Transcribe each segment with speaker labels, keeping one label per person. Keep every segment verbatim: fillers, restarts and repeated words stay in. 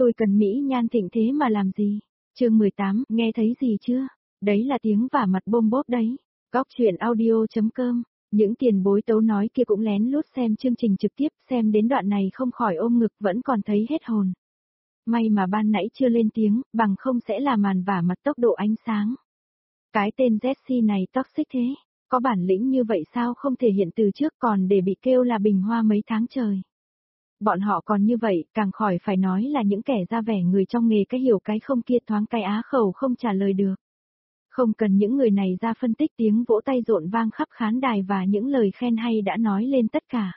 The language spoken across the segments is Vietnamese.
Speaker 1: Tôi cần mỹ nhan thịnh thế mà làm gì? Chương mười tám, nghe thấy gì chưa? Đấy là tiếng vả mặt bôm bốp đấy. Góc chuyện audio.com. Những tiền bối tấu nói kia cũng lén lút xem chương trình trực tiếp, xem đến đoạn này không khỏi ôm ngực, vẫn còn thấy hết hồn. May mà ban nãy chưa lên tiếng, bằng không sẽ là màn vả mặt tốc độ ánh sáng. Cái tên Jessie này toxic thế, có bản lĩnh như vậy sao không thể hiện từ trước, còn để bị kêu là bình hoa mấy tháng trời. Bọn họ còn như vậy, càng khỏi phải nói là những kẻ ra vẻ người trong nghề cái hiểu cái không kia, thoáng cái á khẩu không trả lời được. Không cần những người này ra phân tích, tiếng vỗ tay rộn vang khắp khán đài và những lời khen hay đã nói lên tất cả.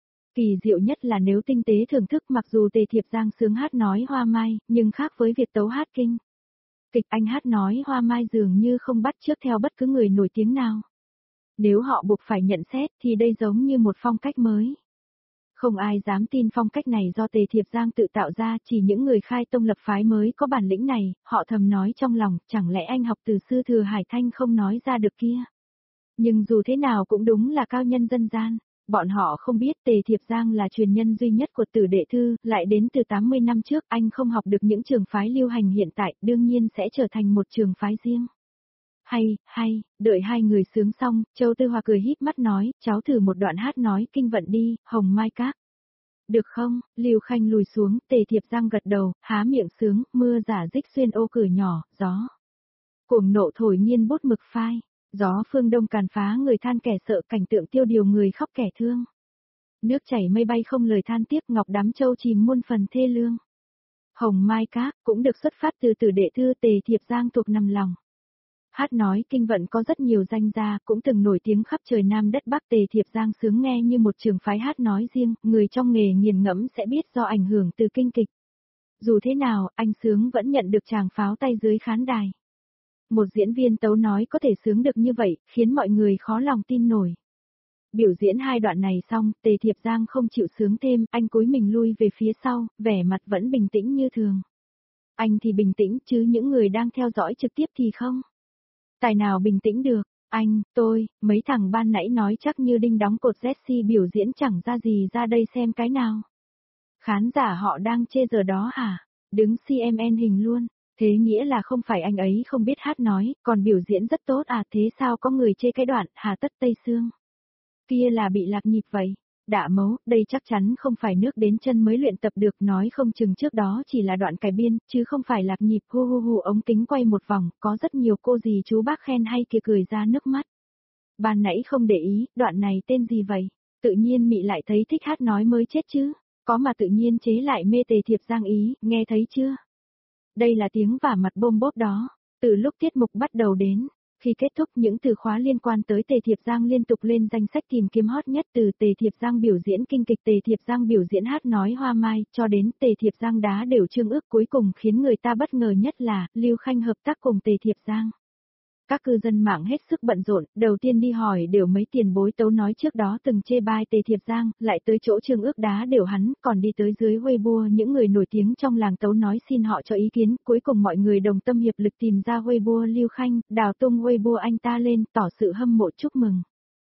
Speaker 1: Kỳ diệu nhất là nếu tinh tế thưởng thức, mặc dù Tề Thiệp Giang sướng hát nói hoa mai, nhưng khác với việc tấu hát kinh kịch, anh hát nói hoa mai dường như không bắt chước theo bất cứ người nổi tiếng nào. Nếu họ buộc phải nhận xét thì đây giống như một phong cách mới. Không ai dám tin phong cách này do Tề Thiệp Giang tự tạo ra, chỉ những người khai tông lập phái mới có bản lĩnh này, họ thầm nói trong lòng, chẳng lẽ anh học từ sư thừa Hải Thanh không nói ra được kia. Nhưng dù thế nào cũng đúng là cao nhân dân gian, bọn họ không biết Tề Thiệp Giang là truyền nhân duy nhất của Tử Đệ Thư, lại đến từ tám mươi năm trước, anh không học được những trường phái lưu hành hiện tại, đương nhiên sẽ trở thành một trường phái riêng. Hay, hay, đợi hai người sướng xong, Châu Tư Hòa cười híp mắt nói, cháu thử một đoạn hát nói kinh vận đi, Hồng Mai Các. Được không? Lưu Khanh lùi xuống, Tề Thiệp Giang gật đầu, há miệng sướng, mưa giả dích xuyên ô cửa nhỏ, gió cuồng nộ thổi nhiên bút mực phai, gió phương đông càn phá người than kẻ sợ, cảnh tượng tiêu điều người khóc kẻ thương. Nước chảy mây bay không lời than tiếc, ngọc đám châu chìm muôn phần thê lương. Hồng Mai Các cũng được xuất phát từ Tử Đệ Thư, Tề Thiệp Giang thuộc nằm lòng. Hát nói kinh vận có rất nhiều danh gia, cũng từng nổi tiếng khắp trời Nam đất Bắc. Tề Thiệp Giang sướng nghe như một trường phái hát nói riêng, người trong nghề nghiền ngẫm sẽ biết do ảnh hưởng từ kinh kịch. Dù thế nào, anh sướng vẫn nhận được tràng pháo tay dưới khán đài. Một diễn viên tấu nói có thể sướng được như vậy, khiến mọi người khó lòng tin nổi. Biểu diễn hai đoạn này xong, Tề Thiệp Giang không chịu sướng thêm, anh cúi mình lui về phía sau, vẻ mặt vẫn bình tĩnh như thường. Anh thì bình tĩnh, chứ những người đang theo dõi trực tiếp thì không. Tài nào bình tĩnh được, anh, tôi, mấy thằng ban nãy nói chắc như đinh đóng cột. Jessie biểu diễn chẳng ra gì, ra đây xem cái nào. Khán giả họ đang chê giờ đó hả? Đứng xê em en hình luôn, thế nghĩa là không phải anh ấy không biết hát nói, còn biểu diễn rất tốt à, thế sao có người chê cái đoạn Hà Tất Tây Sương kia là bị lạc nhịp vậy? Đạ mấu, đây chắc chắn không phải nước đến chân mới luyện tập được, nói không chừng trước đó chỉ là đoạn cải biên, chứ không phải lạc nhịp. Hu hu hu, ống kính quay một vòng, có rất nhiều cô dì chú bác khen hay kia cười ra nước mắt. Ban nãy không để ý, đoạn này tên gì vậy? Tự nhiên mị lại thấy thích hát nói mới chết chứ, có mà tự nhiên chế lại mê Tề Thiệp Giang ý, nghe thấy chưa? Đây là tiếng vả mặt bôm bốp đó, từ lúc tiết mục bắt đầu đến. Khi kết thúc, những từ khóa liên quan tới Tề Thiệp Giang liên tục lên danh sách tìm kiếm hot nhất, từ Tề Thiệp Giang biểu diễn kinh kịch, Tề Thiệp Giang biểu diễn hát nói hoa mai, cho đến Tề Thiệp Giang đá đều chương ước. Cuối cùng khiến người ta bất ngờ nhất là Lưu Khanh hợp tác cùng Tề Thiệp Giang. Các cư dân mạng hết sức bận rộn, đầu tiên đi hỏi đều mấy tiền bối tấu nói trước đó từng chê bai Tề Thiệp Giang, lại tới chỗ chương ước đá đều hắn, còn đi tới dưới Weibo những người nổi tiếng trong làng tấu nói xin họ cho ý kiến. Cuối cùng mọi người đồng tâm hiệp lực tìm ra Weibo Lưu Khanh, đào tung Weibo anh ta lên, tỏ sự hâm mộ chúc mừng.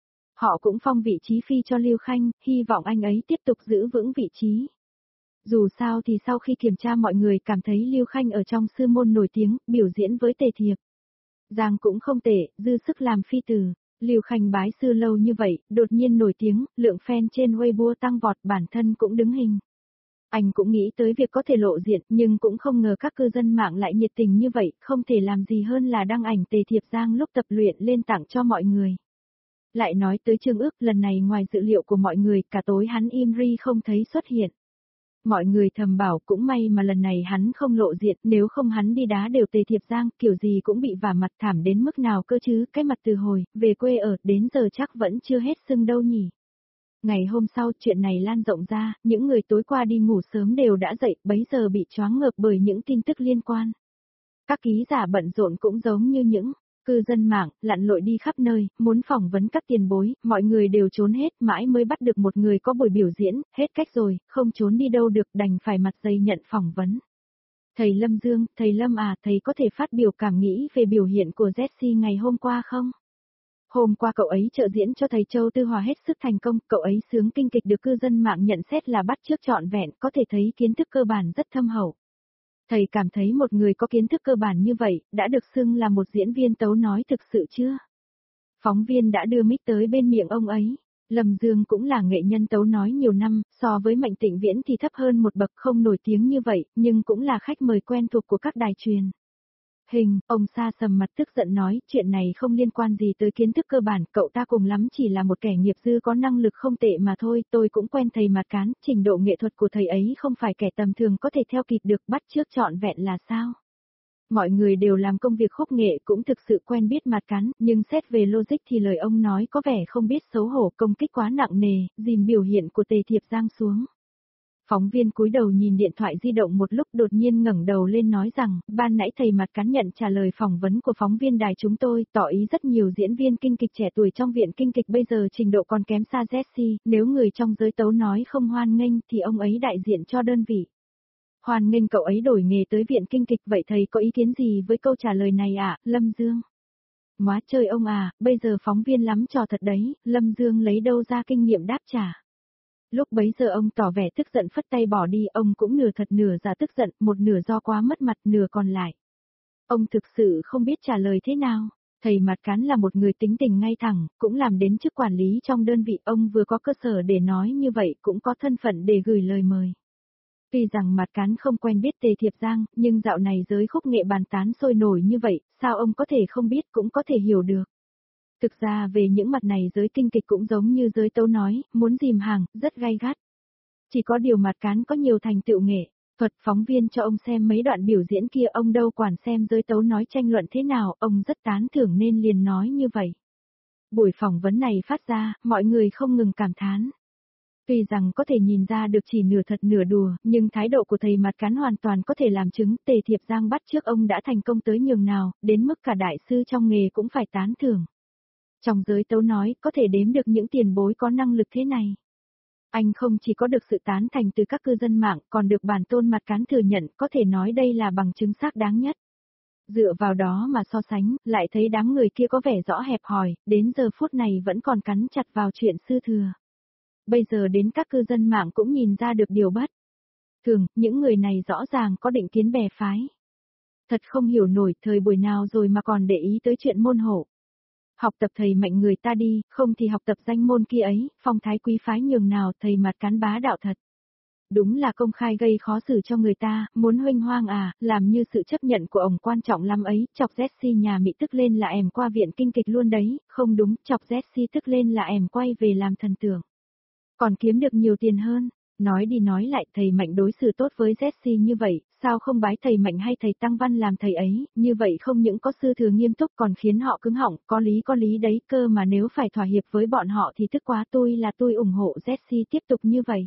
Speaker 1: Họ cũng phong vị trí phi cho Lưu Khanh, hy vọng anh ấy tiếp tục giữ vững vị trí. Dù sao thì sau khi kiểm tra mọi người cảm thấy Lưu Khanh ở trong sư môn nổi tiếng, biểu diễn với Tề Thiệp Giang cũng không tệ, dư sức làm phi tử. Lưu Khanh bái sư lâu như vậy, đột nhiên nổi tiếng, lượng fan trên Weibo tăng vọt, bản thân cũng đứng hình. Anh cũng nghĩ tới việc có thể lộ diện, nhưng cũng không ngờ các cư dân mạng lại nhiệt tình như vậy, không thể làm gì hơn là đăng ảnh Tề Thiệp Giang lúc tập luyện lên tặng cho mọi người. Lại nói tới chương ước, lần này ngoài dự liệu của mọi người, cả tối hắn im ri không thấy xuất hiện. Mọi người thầm bảo cũng may mà lần này hắn không lộ diện, nếu không hắn đi đá đều Tề Thiệp Giang, kiểu gì cũng bị vả mặt thảm đến mức nào cơ chứ, cái mặt từ hồi về quê ở đến giờ chắc vẫn chưa hết sưng đâu nhỉ. Ngày hôm sau chuyện này lan rộng ra, những người tối qua đi ngủ sớm đều đã dậy, bấy giờ bị choáng ngợp bởi những tin tức liên quan. Các ký giả bận rộn cũng giống như những cư dân mạng, lặn lội đi khắp nơi, muốn phỏng vấn các tiền bối, mọi người đều trốn hết, mãi mới bắt được một người có buổi biểu diễn, hết cách rồi, không trốn đi đâu được, đành phải mặt dày nhận phỏng vấn. Thầy Lâm Dương, thầy Lâm à, thầy có thể phát biểu cảm nghĩ về biểu hiện của Jessie ngày hôm qua không? Hôm qua cậu ấy trợ diễn cho thầy Châu Tư Hòa hết sức thành công, cậu ấy sướng kinh kịch được cư dân mạng nhận xét là bắt chước trọn vẹn, có thể thấy kiến thức cơ bản rất thâm hậu. Thầy cảm thấy một người có kiến thức cơ bản như vậy, đã được xưng là một diễn viên tấu nói thực sự chưa? Phóng viên đã đưa mic tới bên miệng ông ấy. Lâm Dương cũng là nghệ nhân tấu nói nhiều năm, so với Mạnh Tịnh Viễn thì thấp hơn một bậc, không nổi tiếng như vậy, nhưng cũng là khách mời quen thuộc của các đài truyền hình. Ông Sa sầm mặt tức giận nói, chuyện này không liên quan gì tới kiến thức cơ bản, cậu ta cùng lắm chỉ là một kẻ nghiệp dư có năng lực không tệ mà thôi, tôi cũng quen thầy Mạt Cán, trình độ nghệ thuật của thầy ấy không phải kẻ tầm thường có thể theo kịp được, bắt chước trọn vẹn là sao? Mọi người đều làm công việc khúc nghệ cũng thực sự quen biết Mạt Cán, nhưng xét về logic thì lời ông nói có vẻ không biết xấu hổ, công kích quá nặng nề, dìm biểu hiện của Tề Thiệp Giang xuống. Phóng viên cúi đầu nhìn điện thoại di động một lúc, đột nhiên ngẩng đầu lên nói rằng, ban nãy thầy Mạt Cán nhận trả lời phỏng vấn của phóng viên đài chúng tôi, tỏ ý rất nhiều diễn viên kinh kịch trẻ tuổi trong viện kinh kịch bây giờ trình độ còn kém xa Jessie, nếu người trong giới tấu nói không hoan nghênh thì ông ấy đại diện cho đơn vị. Hoan nghênh cậu ấy đổi nghề tới viện kinh kịch, vậy thầy có ý kiến gì với câu trả lời này ạ, à, Lâm Dương? Móa chơi ông à, bây giờ phóng viên lắm trò thật đấy, Lâm Dương lấy đâu ra kinh nghiệm đáp trả. Lúc bấy giờ ông tỏ vẻ tức giận phất tay bỏ đi, ông cũng nửa thật nửa giả tức giận, một nửa do quá mất mặt, nửa còn lại. Ông thực sự không biết trả lời thế nào. Thầy Mạt Cán là một người tính tình ngay thẳng, cũng làm đến chức quản lý trong đơn vị, ông vừa có cơ sở để nói như vậy, cũng có thân phận để gửi lời mời. Tuy rằng Mạt Cán không quen biết Tề Thiệp Giang, nhưng dạo này giới khúc nghệ bàn tán sôi nổi như vậy, sao ông có thể không biết cũng có thể hiểu được. Thực ra về những mặt này giới kinh kịch cũng giống như giới tấu nói, muốn dìm hàng, rất gay gắt. Chỉ có điều Mạt Cán có nhiều thành tựu nghệ thuật, phóng viên cho ông xem mấy đoạn biểu diễn kia, ông đâu quản xem giới tấu nói tranh luận thế nào, ông rất tán thưởng nên liền nói như vậy. Buổi phỏng vấn này phát ra, mọi người không ngừng cảm thán. Tuy rằng có thể nhìn ra được chỉ nửa thật nửa đùa, nhưng thái độ của thầy Mạt Cán hoàn toàn có thể làm chứng Tề Thiệp Giang bắt chước ông đã thành công tới nhường nào, đến mức cả đại sư trong nghề cũng phải tán thưởng. Trong giới tấu nói, có thể đếm được những tiền bối có năng lực thế này. Anh không chỉ có được sự tán thành từ các cư dân mạng, còn được bản tôn Mạt Cán thừa nhận, có thể nói đây là bằng chứng xác đáng nhất. Dựa vào đó mà so sánh, lại thấy đám người kia có vẻ rõ hẹp hòi, đến giờ phút này vẫn còn cắn chặt vào chuyện sư thừa. Bây giờ đến các cư dân mạng cũng nhìn ra được điều bất thường, những người này rõ ràng có định kiến bè phái. Thật không hiểu nổi, thời buổi nào rồi mà còn để ý tới chuyện môn hộ. Học tập thầy Mạnh người ta đi, không thì học tập danh môn kia ấy, phong thái quý phái nhường nào, thầy Mạt Cán bá đạo thật. Đúng là công khai gây khó xử cho người ta, muốn huênh hoang à, làm như sự chấp nhận của ông quan trọng lắm ấy, chọc Jessie nhà Mỹ tức lên là em qua viện kinh kịch luôn đấy, không đúng, chọc Jessie tức lên là em quay về làm thần tượng. Còn kiếm được nhiều tiền hơn, nói đi nói lại thầy Mạnh đối xử tốt với Jessie như vậy, sao không bái thầy Mạnh hay thầy Tăng Văn làm thầy ấy, như vậy không những có sư thừa nghiêm túc còn khiến họ cứng họng, có lý có lý đấy cơ mà nếu phải thỏa hiệp với bọn họ thì tức quá, tôi là tôi ủng hộ Jessie tiếp tục như vậy.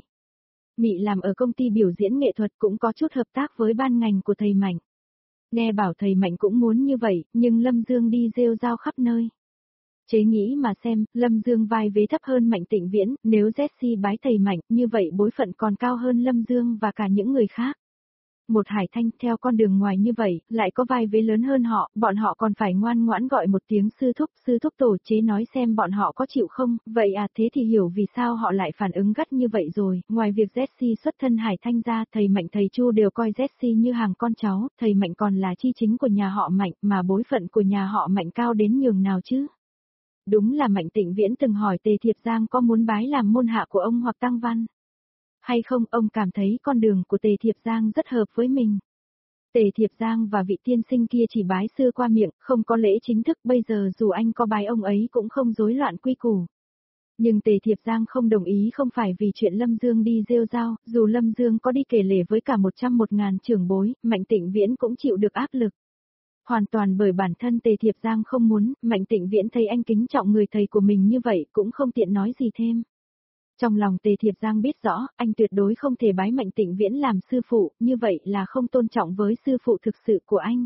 Speaker 1: Mị làm ở công ty biểu diễn nghệ thuật cũng có chút hợp tác với ban ngành của thầy Mạnh. Nghe bảo thầy Mạnh cũng muốn như vậy, nhưng Lâm Dương đi rêu rao khắp nơi. Chế nghĩ mà xem, Lâm Dương vai vế thấp hơn Mạnh Tịnh Viễn, nếu Jessie bái thầy Mạnh, như vậy bối phận còn cao hơn Lâm Dương và cả những người khác. Một Hải Thanh theo con đường ngoài như vậy, lại có vai vế lớn hơn họ, bọn họ còn phải ngoan ngoãn gọi một tiếng sư thúc, sư thúc tổ chế nói xem bọn họ có chịu không, vậy à thế thì hiểu vì sao họ lại phản ứng gắt như vậy rồi, ngoài việc Jessie xuất thân Hải Thanh ra, thầy Mạnh thầy Chu đều coi Jessie như hàng con cháu, thầy Mạnh còn là chi chính của nhà họ Mạnh, mà bối phận của nhà họ Mạnh cao đến nhường nào chứ. Đúng là Mạnh Tịnh Viễn từng hỏi Tề Thiệp Giang có muốn bái làm môn hạ của ông hoặc Tăng Văn. Hay không, ông cảm thấy con đường của Tề Thiệp Giang rất hợp với mình. Tề Thiệp Giang và vị tiên sinh kia chỉ bái sư qua miệng, không có lễ chính thức, bây giờ dù anh có bái ông ấy cũng không rối loạn quy củ. Nhưng Tề Thiệp Giang không đồng ý không phải vì chuyện Lâm Dương đi rêu rao, dù Lâm Dương có đi kể lể với cả một trăm một ngàn trưởng bối, Mạnh Tịnh Viễn cũng chịu được áp lực. Hoàn toàn bởi bản thân Tề Thiệp Giang không muốn, Mạnh Tịnh Viễn thấy anh kính trọng người thầy của mình như vậy cũng không tiện nói gì thêm. Trong lòng Tề Thiệp Giang biết rõ, anh tuyệt đối không thể bái Mạnh Tịnh Viễn làm sư phụ, như vậy là không tôn trọng với sư phụ thực sự của anh.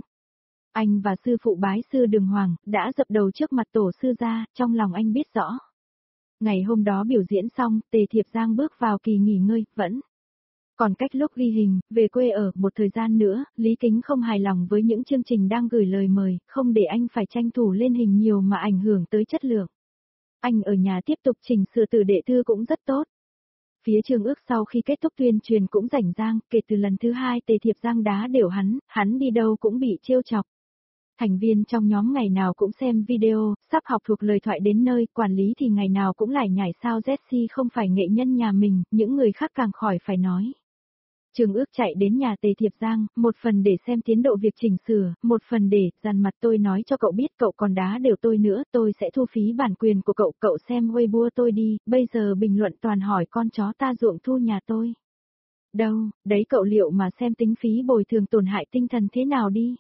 Speaker 1: Anh và sư phụ bái sư Đường Hoàng, đã dập đầu trước mặt tổ sư ra, trong lòng anh biết rõ. Ngày hôm đó biểu diễn xong, Tề Thiệp Giang bước vào kỳ nghỉ ngơi, vẫn. Còn cách lúc ghi hình, về quê ở một thời gian nữa, Lý Kính không hài lòng với những chương trình đang gửi lời mời, không để anh phải tranh thủ lên hình nhiều mà ảnh hưởng tới chất lượng. Anh ở nhà tiếp tục chỉnh sửa từ đệ thư cũng rất tốt. Phía Trương Ước sau khi kết thúc tuyên truyền cũng rảnh rang, kể từ lần thứ hai Tề Thiệp Giang đá đều hắn, hắn đi đâu cũng bị trêu chọc. Thành viên trong nhóm ngày nào cũng xem video, sắp học thuộc lời thoại đến nơi, quản lý thì ngày nào cũng lải nhải sao Jessie không phải nghệ nhân nhà mình, những người khác càng khỏi phải nói. Trương Ước chạy đến nhà Tề Thiệp Giang, một phần để xem tiến độ việc chỉnh sửa, một phần để, dằn mặt tôi nói cho cậu biết cậu còn đá đều tôi nữa, tôi sẽ thu phí bản quyền của cậu, cậu xem Weibo tôi đi, bây giờ bình luận toàn hỏi con chó ta ruộng thu nhà tôi. Đâu, đấy cậu liệu mà xem tính phí bồi thường tổn hại tinh thần thế nào đi.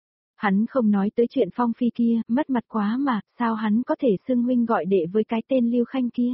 Speaker 1: Hắn không nói tới chuyện Phong Phi kia, mất mặt quá mà, sao hắn có thể xưng huynh gọi đệ với cái tên Lưu Khanh kia.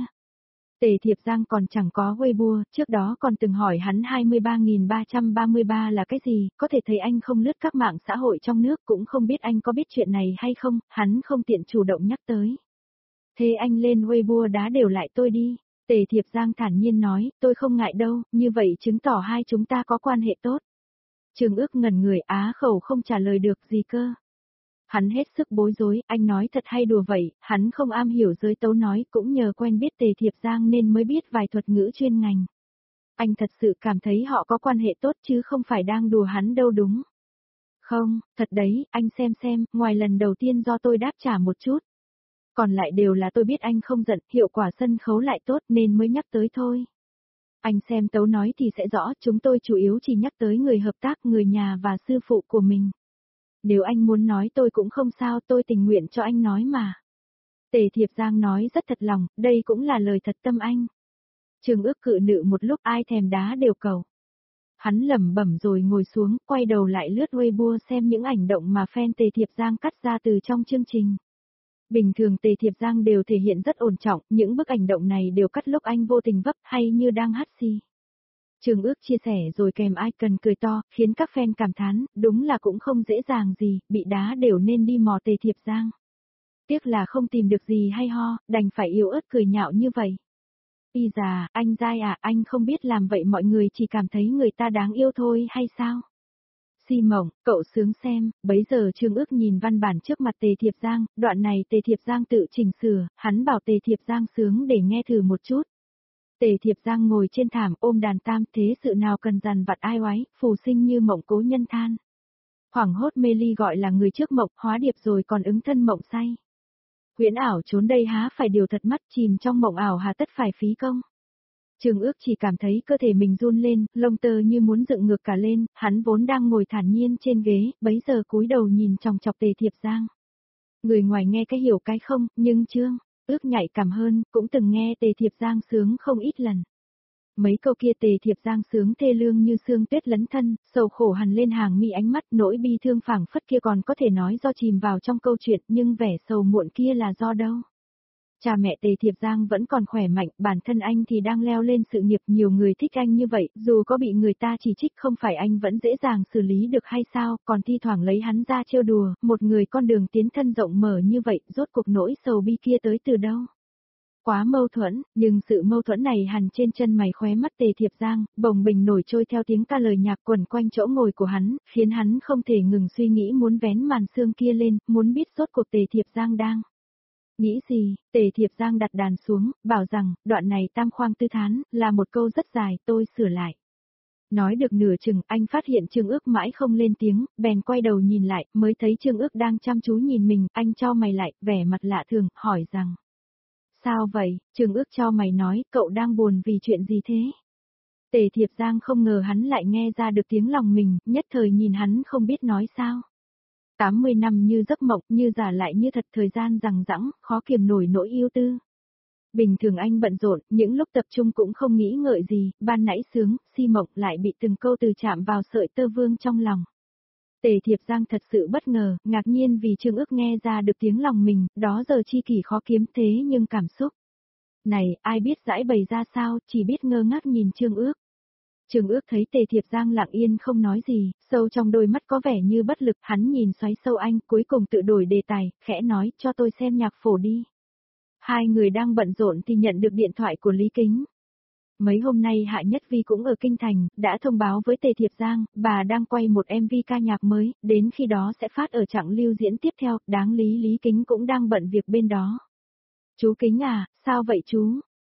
Speaker 1: Tề Thiệp Giang còn chẳng có Weibo, trước đó còn từng hỏi hắn hai mươi ba nghìn ba trăm ba mươi ba là cái gì, có thể thấy anh không lướt các mạng xã hội trong nước cũng không biết anh có biết chuyện này hay không, hắn không tiện chủ động nhắc tới. Thế anh lên Weibo đá đều lại tôi đi. Tề Thiệp Giang thản nhiên nói, tôi không ngại đâu, như vậy chứng tỏ hai chúng ta có quan hệ tốt. Trương Ước ngẩn người á khẩu không trả lời được gì cơ. Hắn hết sức bối rối, anh nói thật hay đùa vậy, hắn không am hiểu giới tấu nói, cũng nhờ quen biết Tề Thiệp Giang nên mới biết vài thuật ngữ chuyên ngành. Anh thật sự cảm thấy họ có quan hệ tốt chứ không phải đang đùa hắn đâu đúng. Không, thật đấy, anh xem xem, ngoài lần đầu tiên do tôi đáp trả một chút. Còn lại đều là tôi biết anh không giận, hiệu quả sân khấu lại tốt nên mới nhắc tới thôi. Anh xem tấu nói thì sẽ rõ, chúng tôi chủ yếu chỉ nhắc tới người hợp tác, người nhà và sư phụ của mình. Nếu anh muốn nói tôi cũng không sao, tôi tình nguyện cho anh nói mà. Tề Thiệp Giang nói rất thật lòng, đây cũng là lời thật tâm anh. Trương Ước cự nữ một lúc ai thèm đá đều cầu. Hắn lẩm bẩm rồi ngồi xuống, quay đầu lại lướt Weibo xem những ảnh động mà fan Tề Thiệp Giang cắt ra từ trong chương trình. Bình thường Tề Thiệp Giang đều thể hiện rất ổn trọng, những bức ảnh động này đều cắt lúc anh vô tình vấp hay như đang hắt xì. Trương Ước chia sẻ rồi kèm icon cười to, khiến các fan cảm thán, đúng là cũng không dễ dàng gì, bị đá đều nên đi mò Tề Thiệp Giang. Tiếc là không tìm được gì hay ho, đành phải yếu ớt cười nhạo như vậy. Y già, anh dai à, anh không biết làm vậy mọi người chỉ cảm thấy người ta đáng yêu thôi hay sao? Si mộng, cậu sướng xem, bấy giờ Trương Ước nhìn văn bản trước mặt Tề Thiệp Giang, đoạn này Tề Thiệp Giang tự chỉnh sửa, hắn bảo Tề Thiệp Giang sướng để nghe thử một chút. Tề Thiệp Giang ngồi trên thảm ôm đàn tam thế sự nào cần dằn vặt ai oái, phù sinh như mộng cố nhân than. Hoảng hốt mê ly gọi là người trước mộng, hóa điệp rồi còn ứng thân mộng say. Huyễn ảo trốn đây há phải điều thật mắt chìm trong mộng ảo hà tất phải phí công. Trương Ước chỉ cảm thấy cơ thể mình run lên, lông tơ như muốn dựng ngược cả lên, hắn vốn đang ngồi thản nhiên trên ghế, bấy giờ cúi đầu nhìn chòng chọc Tề Thiệp Giang. Người ngoài nghe cái hiểu cái không, nhưng Trương Ước nhạy cảm hơn, cũng từng nghe Tề Thiệp Giang sướng không ít lần. Mấy câu kia Tề Thiệp Giang sướng thê lương như sương tuyết lấn thân, sầu khổ hằn lên hàng mi ánh mắt, nỗi bi thương phảng phất kia còn có thể nói do chìm vào trong câu chuyện, nhưng vẻ sầu muộn kia là do đâu? Cha mẹ Tề Thiệp Giang vẫn còn khỏe mạnh, bản thân anh thì đang leo lên sự nghiệp, nhiều người thích anh như vậy, dù có bị người ta chỉ trích không phải anh vẫn dễ dàng xử lý được hay sao, còn thi thoảng lấy hắn ra trêu đùa, một người con đường tiến thân rộng mở như vậy, rốt cuộc nỗi sầu bi kia tới từ đâu? Quá mâu thuẫn, nhưng sự mâu thuẫn này hằn trên chân mày khóe mắt Tề Thiệp Giang, bồng bình nổi trôi theo tiếng ca lời nhạc quẩn quanh chỗ ngồi của hắn, khiến hắn không thể ngừng suy nghĩ muốn vén màn sương kia lên, muốn biết rốt cuộc Tề Thiệp Giang đang nghĩ gì. Tề Thiệp Giang đặt đàn xuống, bảo rằng, đoạn này tam khoang tư thán, là một câu rất dài, tôi sửa lại. Nói được nửa chừng, anh phát hiện Trương Ước mãi không lên tiếng, bèn quay đầu nhìn lại, mới thấy Trương Ước đang chăm chú nhìn mình, anh cho mày lại, vẻ mặt lạ thường, hỏi rằng. Sao vậy? Trương Ước cho mày nói, cậu đang buồn vì chuyện gì thế? Tề Thiệp Giang không ngờ hắn lại nghe ra được tiếng lòng mình, nhất thời nhìn hắn không biết nói sao. tám mươi năm như giấc mộng, như giả lại như thật, thời gian rằng rẵng, khó kiềm nổi nỗi yêu tư. Bình thường anh bận rộn, những lúc tập trung cũng không nghĩ ngợi gì, ban nãy sướng, si mộng lại bị từng câu từ chạm vào sợi tơ vương trong lòng. Tề Thiệp Giang thật sự bất ngờ, ngạc nhiên vì Trương Ước nghe ra được tiếng lòng mình, đó giờ chi kỷ khó kiếm thế nhưng cảm xúc. Này, ai biết giải bày ra sao, chỉ biết ngơ ngác nhìn Trương Ước. Trương Ước thấy Tề Thiệp Giang lặng yên không nói gì, sâu trong đôi mắt có vẻ như bất lực, hắn nhìn xoáy sâu anh, cuối cùng tự đổi đề tài, khẽ nói, cho tôi xem nhạc phổ đi. Hai người đang bận rộn thì nhận được điện thoại của Lý Kính. Mấy hôm nay Hạ Nhất Vi cũng ở Kinh Thành, đã thông báo với Tề Thiệp Giang, bà đang quay một em vê ca nhạc mới, đến khi đó sẽ phát ở chặng lưu diễn tiếp theo, đáng lý Lý Kính cũng đang bận việc bên đó. Chú Kính à, sao vậy chú?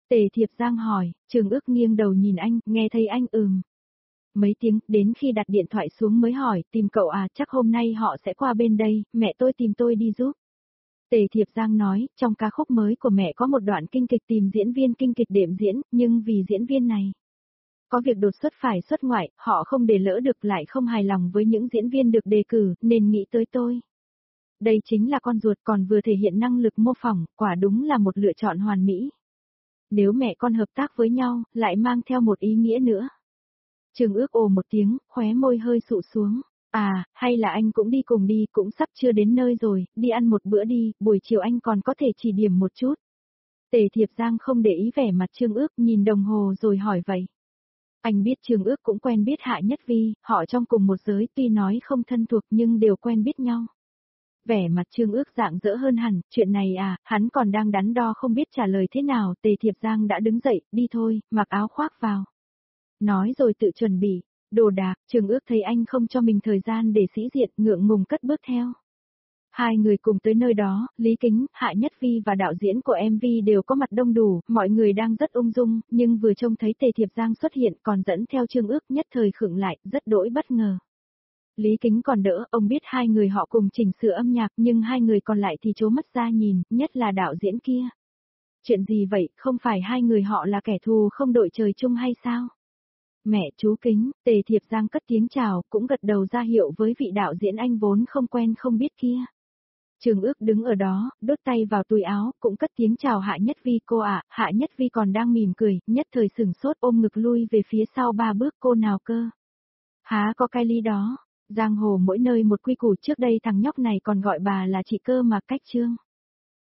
Speaker 1: Tề Thiệp Giang hỏi, Trường ước nghiêng đầu nhìn anh, nghe thấy anh ừm. Mấy tiếng, đến khi đặt điện thoại xuống mới hỏi, tìm cậu à, chắc hôm nay họ sẽ qua bên đây, mẹ tôi tìm tôi đi giúp. Tề Thiệp Giang nói, trong ca khúc mới của mẹ có một đoạn kinh kịch tìm diễn viên kinh kịch đệm diễn, nhưng vì diễn viên này có việc đột xuất phải xuất ngoại, họ không để lỡ được lại không hài lòng với những diễn viên được đề cử, nên nghĩ tới tôi. Đây chính là con ruột còn vừa thể hiện năng lực mô phỏng, quả đúng là một lựa chọn hoàn mỹ. Nếu mẹ con hợp tác với nhau, lại mang theo một ý nghĩa nữa. Trường ước ồ một tiếng, khóe môi hơi sụ xuống. À, hay là anh cũng đi cùng đi, cũng sắp chưa đến nơi rồi, đi ăn một bữa đi, buổi chiều anh còn có thể chỉ điểm một chút. Tề Thiệp Giang không để ý vẻ mặt Trương Ước, nhìn đồng hồ rồi hỏi vậy. Anh biết Trương Ước cũng quen biết Hạ Nhất Vi, họ trong cùng một giới tuy nói không thân thuộc nhưng đều quen biết nhau. Vẻ mặt Trương Ước rạng rỡ hơn hẳn, chuyện này à, hắn còn đang đắn đo không biết trả lời thế nào, Tề Thiệp Giang đã đứng dậy, đi thôi, mặc áo khoác vào. Nói rồi tự chuẩn bị, đồ đạc, Trương Ước thấy anh không cho mình thời gian để sĩ diện, ngượng ngùng cất bước theo. Hai người cùng tới nơi đó, Lý Kính, Hạ Nhất Vi và đạo diễn của em vê đều có mặt đông đủ, mọi người đang rất ung dung, nhưng vừa trông thấy Tề Thiệp Giang xuất hiện còn dẫn theo Trương Ước nhất thời khựng lại, rất đỗi bất ngờ. Lý Kính còn đỡ, ông biết hai người họ cùng chỉnh sửa âm nhạc nhưng hai người còn lại thì trố mắt ra nhìn, nhất là đạo diễn kia. Chuyện gì vậy, không phải hai người họ là kẻ thù không đội trời chung hay sao? Mẹ chú Kính, Tề Thiệp Giang cất tiếng chào, cũng gật đầu ra hiệu với vị đạo diễn anh vốn không quen không biết kia. Trường Ước đứng ở đó, đốt tay vào túi áo, cũng cất tiếng chào Hạ Nhất Vi cô ạ, Hạ Nhất Vi còn đang mỉm cười, nhất thời sửng sốt ôm ngực lui về phía sau ba bước cô nào cơ. Há có cái lý đó, giang hồ mỗi nơi một quy củ trước đây thằng nhóc này còn gọi bà là chị cơ mà cách trương.